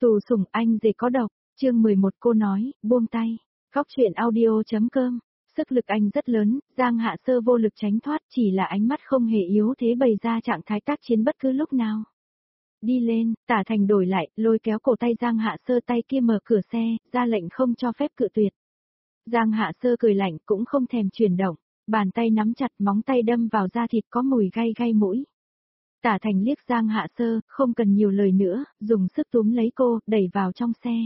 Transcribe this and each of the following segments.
Tù sủng anh dề có độc, chương 11 cô nói, buông tay. Góc chuyện audio.com. Sức lực anh rất lớn, Giang Hạ Sơ vô lực tránh thoát, chỉ là ánh mắt không hề yếu thế bày ra trạng thái tác chiến bất cứ lúc nào. Đi lên, Tả Thành đổi lại, lôi kéo cổ tay Giang Hạ Sơ, tay kia mở cửa xe, ra lệnh không cho phép cự tuyệt. Giang Hạ Sơ cười lạnh cũng không thèm chuyển động, bàn tay nắm chặt, móng tay đâm vào da thịt có mùi gay gay mũi. Tả Thành liếc Giang Hạ Sơ, không cần nhiều lời nữa, dùng sức túm lấy cô, đẩy vào trong xe.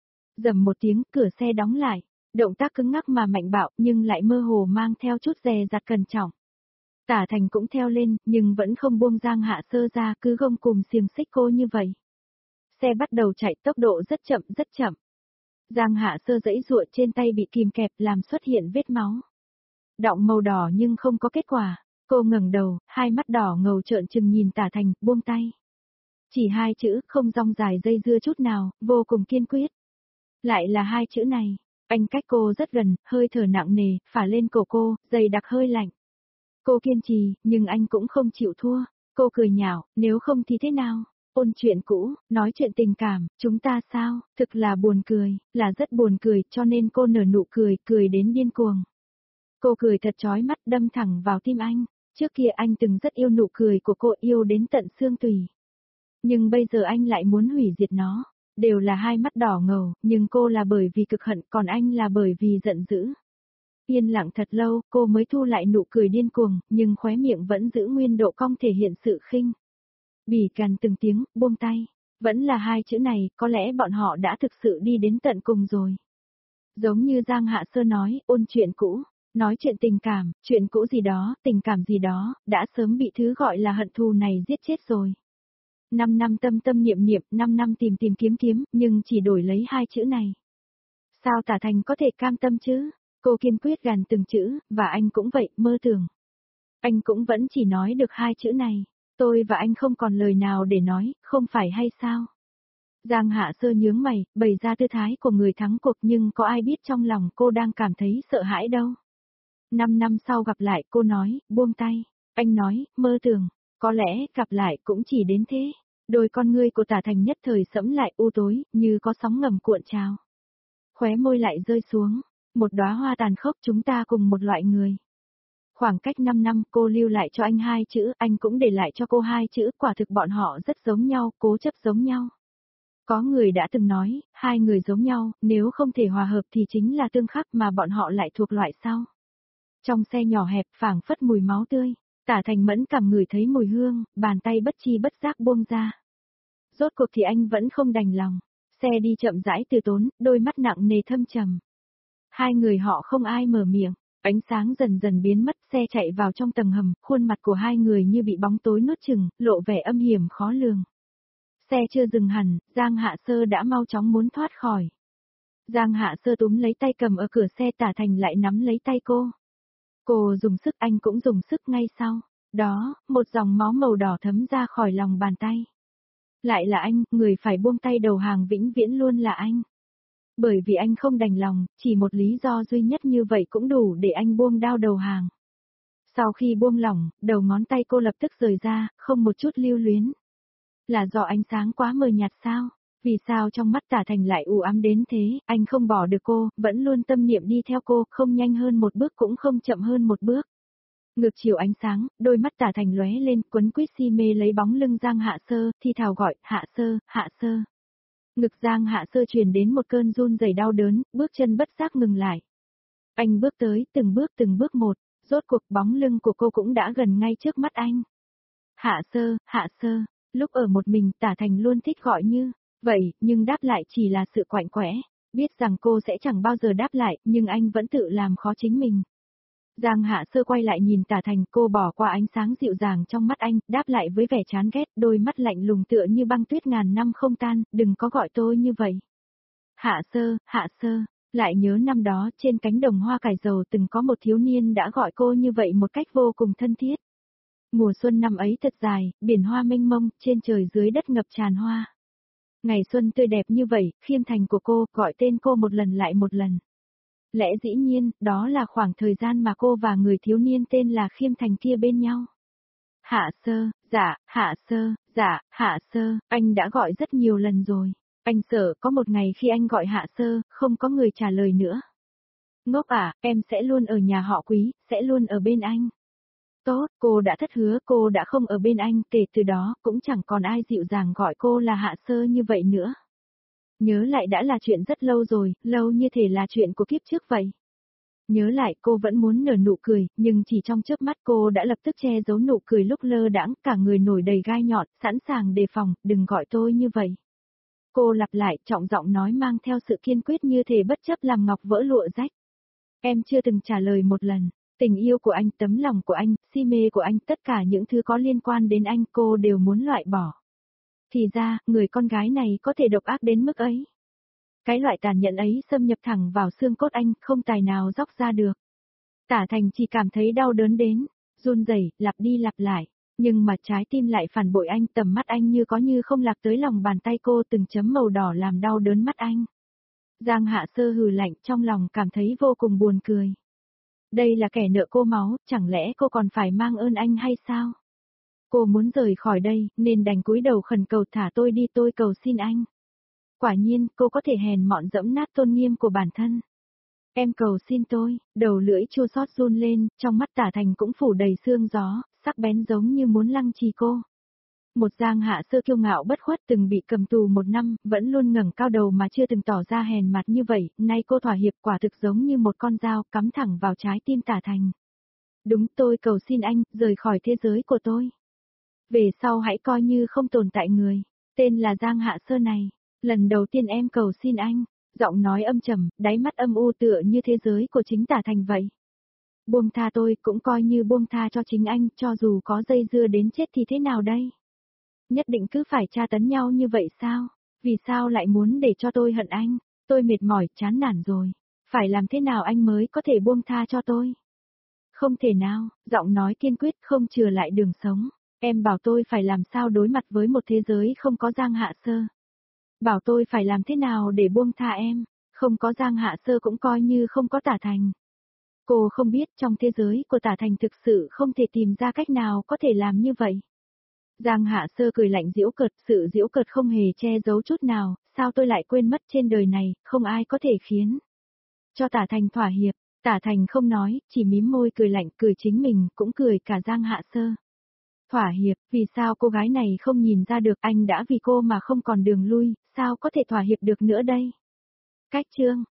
Rầm một tiếng, cửa xe đóng lại, động tác cứng ngắc mà mạnh bạo nhưng lại mơ hồ mang theo chút dè dặt cẩn trọng. Tả Thành cũng theo lên, nhưng vẫn không buông Giang Hạ Sơ ra, cứ gông cùm xiềng xích cô như vậy. Xe bắt đầu chạy, tốc độ rất chậm rất chậm. Giang Hạ Sơ giãy giụa, trên tay bị kìm kẹp làm xuất hiện vết máu. Đọng màu đỏ nhưng không có kết quả. Cô ngẩng đầu, hai mắt đỏ ngầu trợn trừng nhìn Tả Thành, buông tay. Chỉ hai chữ, không rong dài dây dưa chút nào, vô cùng kiên quyết. Lại là hai chữ này, anh cách cô rất gần, hơi thở nặng nề, phả lên cổ cô, dày đặc hơi lạnh. Cô kiên trì, nhưng anh cũng không chịu thua. Cô cười nhạo, nếu không thì thế nào? Ôn chuyện cũ, nói chuyện tình cảm, chúng ta sao? Thực là buồn cười, là rất buồn cười, cho nên cô nở nụ cười, cười đến điên cuồng. Cô cười thật chói mắt, đâm thẳng vào tim anh. Trước kia anh từng rất yêu nụ cười của cô, yêu đến tận xương tủy. Nhưng bây giờ anh lại muốn hủy diệt nó. Đều là hai mắt đỏ ngầu, nhưng cô là bởi vì cực hận, còn anh là bởi vì giận dữ. Yên lặng thật lâu, cô mới thu lại nụ cười điên cuồng, nhưng khóe miệng vẫn giữ nguyên độ cong thể hiện sự khinh. Bỉ cằn từng tiếng, buông tay. Vẫn là hai chữ này, có lẽ bọn họ đã thực sự đi đến tận cùng rồi. Giống như Giang Hạ Sơ nói, ôn chuyện cũ. Nói chuyện tình cảm, chuyện cũ gì đó, tình cảm gì đó, đã sớm bị thứ gọi là hận thù này giết chết rồi. 5 năm tâm tâm niệm niệm, 5 năm tìm tìm kiếm kiếm, nhưng chỉ đổi lấy hai chữ này. Sao Tả Thành có thể cam tâm chứ? Cô kiên quyết gàn từng chữ, và anh cũng vậy, mơ tưởng. Anh cũng vẫn chỉ nói được hai chữ này. Tôi và anh không còn lời nào để nói, không phải hay sao? Giang Hạ Sơ nhướng mày, bày ra tư thái của người thắng cuộc, nhưng có ai biết trong lòng cô đang cảm thấy sợ hãi đâu. 5 năm sau gặp lại, cô nói, buông tay. Anh nói, mơ tưởng. Có lẽ, gặp lại cũng chỉ đến thế. Đôi con ngươi của Tả Thành nhất thời sẫm lại, u tối, như có sóng ngầm cuộn trào. Khóe môi lại rơi xuống. Một đóa hoa tàn khốc, chúng ta cùng một loại người. Khoảng cách 5 năm, cô lưu lại cho anh hai chữ, anh cũng để lại cho cô hai chữ, quả thực bọn họ rất giống nhau, cố chấp giống nhau. Có người đã từng nói, hai người giống nhau, nếu không thể hòa hợp thì chính là tương khắc, mà bọn họ lại thuộc loại sau. Trong xe nhỏ hẹp, phảng phất mùi máu tươi, Tả Thành mẫn cảm ngửi thấy mùi hương, bàn tay bất chi bất giác buông ra. Rốt cuộc thì anh vẫn không đành lòng. Xe đi chậm rãi từ tốn, đôi mắt nặng nề thâm trầm. Hai người họ không ai mở miệng, ánh sáng dần dần biến mất, xe chạy vào trong tầng hầm, khuôn mặt của hai người như bị bóng tối nuốt chửng, lộ vẻ âm hiểm khó lường. Xe chưa dừng hẳn, Giang Hạ Sơ đã mau chóng muốn thoát khỏi. Giang Hạ Sơ túm lấy tay cầm ở cửa xe, Tả Thành lại nắm lấy tay cô. Cô dùng sức, anh cũng dùng sức ngay sau. Đó, một dòng máu màu đỏ thấm ra khỏi lòng bàn tay. Lại là anh, người phải buông tay đầu hàng vĩnh viễn luôn là anh. Bởi vì anh không đành lòng, chỉ một lý do duy nhất như vậy cũng đủ để anh buông đao đầu hàng. Sau khi buông lỏng, đầu ngón tay cô lập tức rời ra, không một chút lưu luyến. Là do ánh sáng quá mờ nhạt sao? Vì sao trong mắt Tả Thành lại u ám đến thế? Anh không bỏ được cô, vẫn luôn tâm niệm đi theo cô, không nhanh hơn một bước cũng không chậm hơn một bước. Ngược chiều ánh sáng, đôi mắt Tả Thành lóe lên, quấn quýt si mê lấy bóng lưng Giang Hạ Sơ, thi thào gọi, Hạ Sơ, Hạ Sơ. Ngực Giang Hạ Sơ truyền đến một cơn run rẩy đau đớn, bước chân bất giác ngừng lại. Anh bước tới, từng bước một, rốt cuộc bóng lưng của cô cũng đã gần ngay trước mắt anh. Hạ Sơ, Hạ Sơ, lúc ở một mình Tả Thành luôn thích gọi như vậy, nhưng đáp lại chỉ là sự quạnh quẽ, biết rằng cô sẽ chẳng bao giờ đáp lại, nhưng anh vẫn tự làm khó chính mình. Giang Hạ Sơ quay lại nhìn Tả Thành, cô bỏ qua ánh sáng dịu dàng trong mắt anh, đáp lại với vẻ chán ghét, đôi mắt lạnh lùng tựa như băng tuyết ngàn năm không tan, đừng có gọi tôi như vậy. Hạ Sơ, lại nhớ năm đó trên cánh đồng hoa cải dầu từng có một thiếu niên đã gọi cô như vậy một cách vô cùng thân thiết. Mùa xuân năm ấy thật dài, biển hoa mênh mông, trên trời dưới đất ngập tràn hoa. Ngày xuân tươi đẹp như vậy, Khiêm Thành của cô, gọi tên cô một lần lại một lần. Lẽ dĩ nhiên, đó là khoảng thời gian mà cô và người thiếu niên tên là Khiêm Thành kia bên nhau. Hạ Sơ, dạ, Hạ Sơ, dạ, Hạ Sơ, anh đã gọi rất nhiều lần rồi. Anh sợ có một ngày khi anh gọi Hạ Sơ, không có người trả lời nữa. Ngốc à, em sẽ luôn ở nhà họ Quý, sẽ luôn ở bên anh. Tốt, cô đã thất hứa, cô đã không ở bên anh, kể từ đó, cũng chẳng còn ai dịu dàng gọi cô là Hạ Sơ như vậy nữa. Nhớ lại đã là chuyện rất lâu rồi, lâu như thể là chuyện của kiếp trước vậy. Nhớ lại cô vẫn muốn nở nụ cười, nhưng chỉ trong chớp mắt cô đã lập tức che giấu nụ cười lúc lơ đãng, cả người nổi đầy gai nhọn, sẵn sàng đề phòng, đừng gọi tôi như vậy. Cô lặp lại, trọng giọng nói mang theo sự kiên quyết như thể bất chấp làm ngọc vỡ lụa rách. Em chưa từng trả lời một lần. Tình yêu của anh, tấm lòng của anh, si mê của anh, tất cả những thứ có liên quan đến anh cô đều muốn loại bỏ. Thì ra, người con gái này có thể độc ác đến mức ấy. Cái loại tàn nhẫn ấy xâm nhập thẳng vào xương cốt anh, không tài nào dóc ra được. Tả Thành chỉ cảm thấy đau đớn đến, run rẩy, lặp đi lặp lại. Nhưng mà trái tim lại phản bội anh, tầm mắt anh như có như không lạc tới lòng bàn tay cô, từng chấm màu đỏ làm đau đớn mắt anh. Giang Hạ Sơ hừ lạnh, trong lòng cảm thấy vô cùng buồn cười. Đây là kẻ nợ cô máu, chẳng lẽ cô còn phải mang ơn anh hay sao? Cô muốn rời khỏi đây, nên đành cúi đầu khẩn cầu thả tôi đi, tôi cầu xin anh. Quả nhiên, cô có thể hèn mọn dẫm nát tôn nghiêm của bản thân. Em cầu xin tôi, đầu lưỡi chua xót run lên, trong mắt Tả Thành cũng phủ đầy sương gió, sắc bén giống như muốn lăng trì cô. Một Giang Hạ Sơ kiêu ngạo bất khuất từng bị cầm tù 1 năm, vẫn luôn ngẩng cao đầu mà chưa từng tỏ ra hèn mặt như vậy, nay cô thỏa hiệp quả thực giống như một con dao cắm thẳng vào trái tim Tả Thành. Đúng, tôi cầu xin anh, rời khỏi thế giới của tôi. Về sau hãy coi như không tồn tại người, tên là Giang Hạ Sơ này. Lần đầu tiên em cầu xin anh, giọng nói âm trầm, đáy mắt âm u tựa như thế giới của chính Tả Thành vậy. Buông tha tôi, cũng coi như buông tha cho chính anh, cho dù có dây dưa đến chết thì thế nào đây? Nhất định cứ phải tra tấn nhau như vậy sao? Vì sao lại muốn để cho tôi hận anh? Tôi mệt mỏi, chán nản rồi. Phải làm thế nào anh mới có thể buông tha cho tôi? Không thể nào, giọng nói kiên quyết không chừa lại đường sống. Em bảo tôi phải làm sao đối mặt với một thế giới không có Giang Hạ Sơ. Bảo tôi phải làm thế nào để buông tha em, không có Giang Hạ Sơ cũng coi như không có Tả Thành. Cô không biết trong thế giới của Tả Thành thực sự không thể tìm ra cách nào có thể làm như vậy. Giang Hạ Sơ cười lạnh giễu cợt, sự giễu cợt không hề che giấu chút nào, sao tôi lại quên mất trên đời này, không ai có thể khiến cho Tả Thành thỏa hiệp. Tả Thành không nói, chỉ mím môi cười lạnh, cười chính mình, cũng cười cả Giang Hạ Sơ. Thỏa hiệp, vì sao cô gái này không nhìn ra được anh đã vì cô mà không còn đường lui, sao có thể thỏa hiệp được nữa đây? Cách chương